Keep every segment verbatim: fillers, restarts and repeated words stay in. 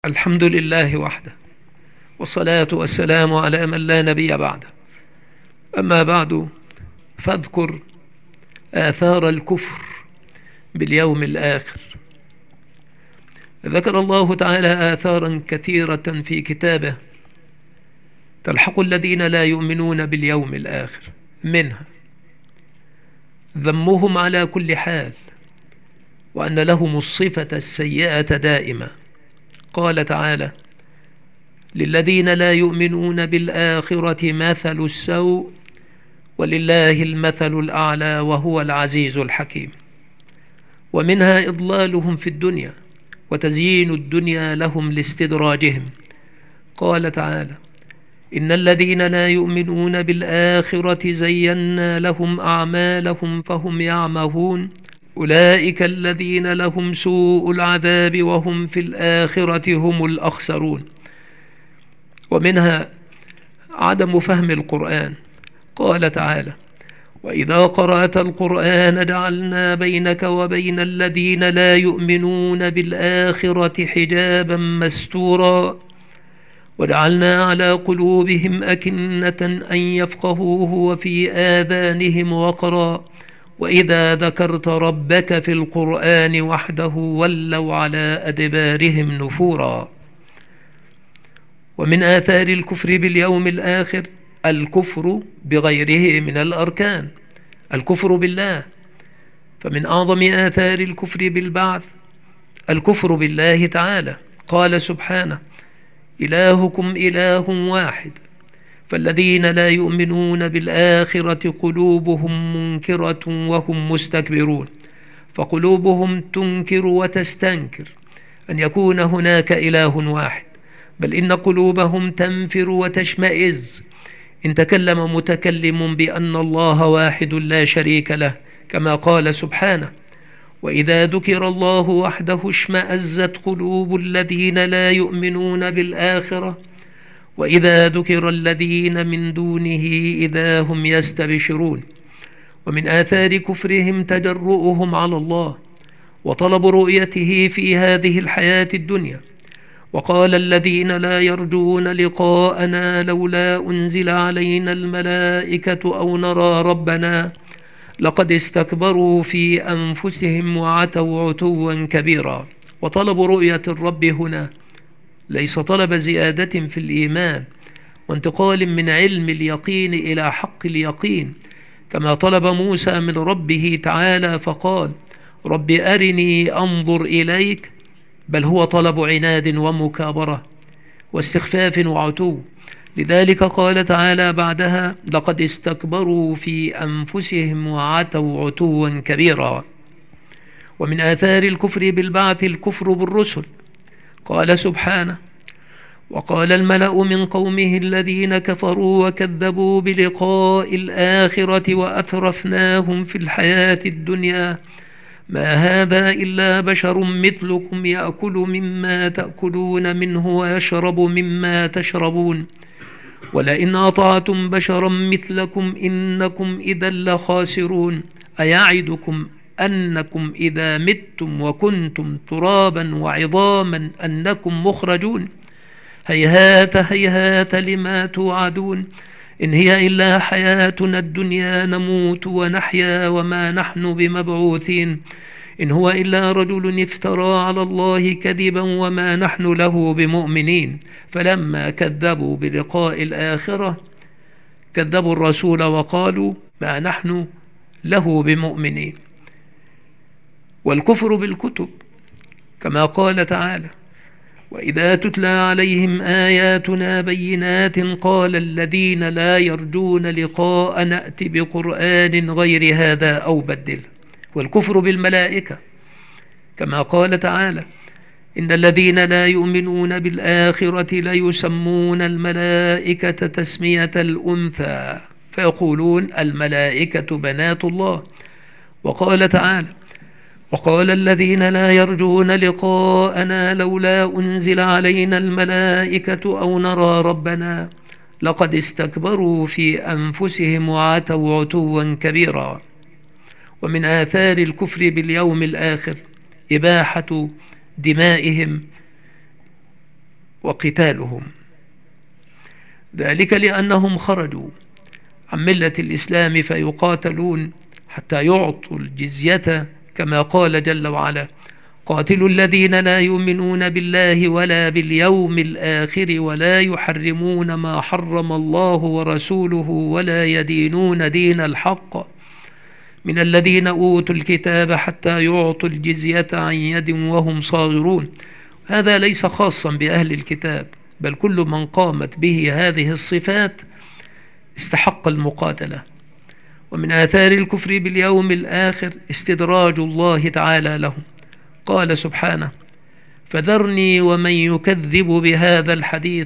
الحمد لله وحده، والصلاة والسلام على من لا نبي بعده. أما بعد، فاذكر آثار الكفر باليوم الآخر. ذكر الله تعالى آثارا كثيرة في كتابه تلحق الذين لا يؤمنون باليوم الآخر، منها ذمهم على كل حال، وأن لهم الصفة السيئة دائما. قال تعالى: للذين لا يؤمنون بالآخرة مثل السوء ولله المثل الأعلى وهو العزيز الحكيم. ومنها إضلالهم في الدنيا وتزيين الدنيا لهم لاستدراجهم. قال تعالى: إن الذين لا يؤمنون بالآخرة زينا لهم أعمالهم فهم يعمهون أولئك الذين لهم سوء العذاب وهم في الآخرة هم الأخسرون. ومنها عدم فهم القرآن. قال تعالى: وإذا قرأت القرآن جعلنا بينك وبين الذين لا يؤمنون بالآخرة حجابا مستورا وجعلنا على قلوبهم أكنة أن يفقهوه وفي آذانهم وقرا وإذا ذكرت ربك في القرآن وحده ولوا على أدبارهم نفورا. ومن آثار الكفر باليوم الآخر الكفر بغيره من الأركان، الكفر بالله. فمن أعظم آثار الكفر بالبعث الكفر بالله تعالى. قال سبحانه: إلهكم إله واحد. فالذين لا يؤمنون بالآخرة قلوبهم منكرة وهم مستكبرون، فقلوبهم تنكر وتستنكر أن يكون هناك إله واحد، بل إن قلوبهم تنفر وتشمئز إن تكلم متكلم بأن الله واحد لا شريك له، كما قال سبحانه: وإذا ذكر الله وحده اشمأزت قلوب الذين لا يؤمنون بالآخرة وإذا ذكر الذين من دونه إذا هم يستبشرون. ومن آثار كفرهم تجرؤهم على الله وطلب رؤيته في هذه الحياة الدنيا. وقال الذين لا يرجون لقاءنا لولا أنزل علينا الملائكة أو نرى ربنا لقد استكبروا في أنفسهم وعتوا عتوا كبيرا. وطلب رؤية الرب هنا ليس طلب زيادة في الإيمان وانتقال من علم اليقين إلى حق اليقين، كما طلب موسى من ربه تعالى فقال: رب أرني أنظر إليك، بل هو طلب عناد ومكابرة واستخفاف وعتو. لذلك قال تعالى بعدها: لقد استكبروا في أنفسهم وعتوا عتوا كبيرا. ومن آثار الكفر بالبعث الكفر بالرسل. قال سبحانه: وقال الملأ من قومه الذين كفروا وكذبوا بلقاء الآخرة وأترفناهم في الحياة الدنيا ما هذا إلا بشر مثلكم يأكل مما تأكلون منه ويشرب مما تشربون ولئن أطعتم بشرا مثلكم إنكم إذا لخاسرون أيعدكم أنكم إذا متم وكنتم ترابا وعظاما أنكم مخرجون هيهات هيهات لما توعدون إن هي إلا حياتنا الدنيا نموت ونحيا وما نحن بمبعوثين إن هو إلا رجل افترى على الله كذبا وما نحن له بمؤمنين. فلما كذبوا بلقاء الآخرة كذبوا الرسول وقالوا ما نحن له بمؤمنين. والكفر بالكتب، كما قال تعالى: وإذا تتلى عليهم آياتنا بينات قال الذين لا يرجون لقاء نأت بقرآن غير هذا أو بدل. والكفر بالملائكة، كما قال تعالى: إن الذين لا يؤمنون بالآخرة ليسمون الملائكة تسمية الأنثى فيقولون الملائكة بنات الله. وقال تعالى: وقال الذين لا يرجون لقاءنا لولا أنزل علينا الملائكة أو نرى ربنا لقد استكبروا في أنفسهم وعتوا عتوا كبيرا. ومن آثار الكفر باليوم الآخر إباحة دمائهم وقتالهم، ذلك لأنهم خرجوا عن ملة الإسلام فيقاتلون حتى يعطوا الجزية، كما قال جل وعلا: قاتلوا الذين لا يؤمنون بالله ولا باليوم الآخر ولا يحرمون ما حرم الله ورسوله ولا يدينون دين الحق من الذين أوتوا الكتاب حتى يعطوا الجزية عن يد وهم صاغرون. هذا ليس خاصا بأهل الكتاب، بل كل من قامت به هذه الصفات استحق المقاتلة. ومن آثار الكفر باليوم الآخر استدراج الله تعالى لهم، قال سبحانه: فذرني ومن يكذب بهذا الحديث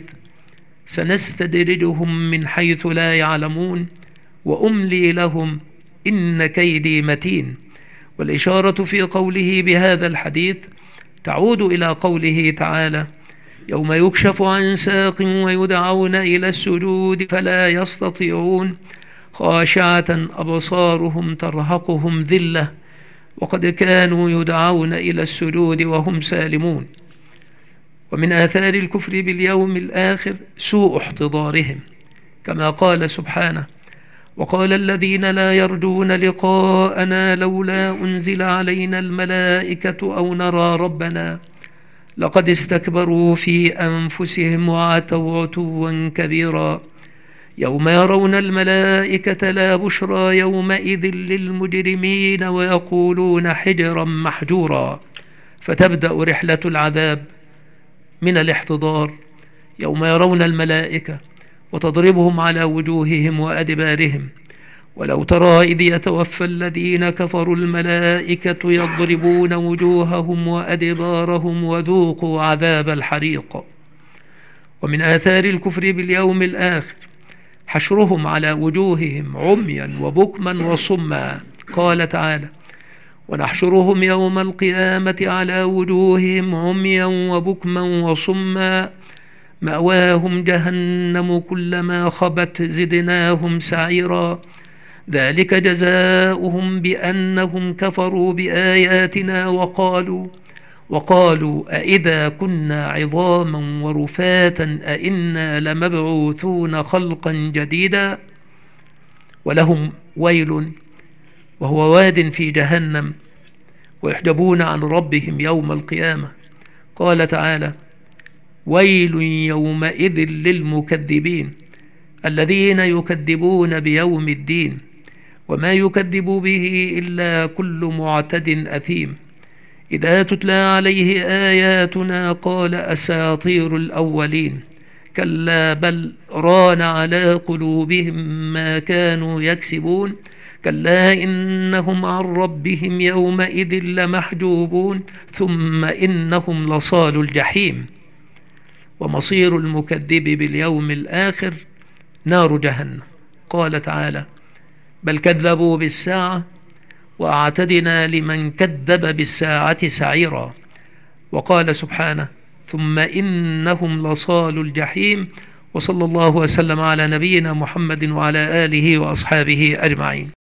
سنستدرجهم من حيث لا يعلمون وأملي لهم إن كيدي متين. والإشارة في قوله بهذا الحديث تعود إلى قوله تعالى: يوم يكشف عن ساق ويدعون إلى السجود فلا يستطيعون خاشعة أبصارهم ترهقهم ذلة وقد كانوا يدعون إلى السجود وهم سالمون. ومن آثار الكفر باليوم الآخر سوء احتضارهم، كما قال سبحانه: وقال الذين لا يرجون لقاءنا لولا أنزل علينا الملائكة أو نرى ربنا لقد استكبروا في أنفسهم وعتوا عتوا كبيرا يوم يرون الملائكة لا بشرى يومئذ للمجرمين ويقولون حجرا محجورا. فتبدأ رحلة العذاب من الاحتضار يوم يرون الملائكة وتضربهم على وجوههم وأدبارهم. ولو ترى إذ يتوفى الذين كفروا الملائكة يضربون وجوههم وأدبارهم وذوقوا عذاب الحريق. ومن آثار الكفر باليوم الآخر حشرهم على وجوههم عميا وبكما وصما، قال تعالى: ونحشرهم يوم القيامة على وجوههم عميا وبكما وصما مأواهم جهنم كلما خبت زدناهم سعيرا ذلك جزاؤهم بأنهم كفروا بآياتنا وقالوا وقالوا أئذا كنا عظاما ورفاتا أئنا لمبعوثون خلقا جديدا. ولهم ويل وهو واد في جهنم ويحجبون عن ربهم يوم القيامة، قال تعالى: ويل يومئذ للمكذبين الذين يكذبون بيوم الدين وما يكذب به إلا كل معتد أثيم إذا تتلى عليه آياتنا قال أساطير الأولين كلا بل ران على قلوبهم ما كانوا يكسبون كلا إنهم عن ربهم يومئذ لمحجوبون ثم إنهم لصال الجحيم. ومصير المكذب باليوم الآخر نار جهنم، قال تعالى: بل كذبوا بالساعة وأعتدنا لمن كذب بالساعة سعيرا. وقال سبحانه: ثم إنهم لصال الجحيم. وصلى الله وسلم على نبينا محمد وعلى آله وأصحابه أجمعين.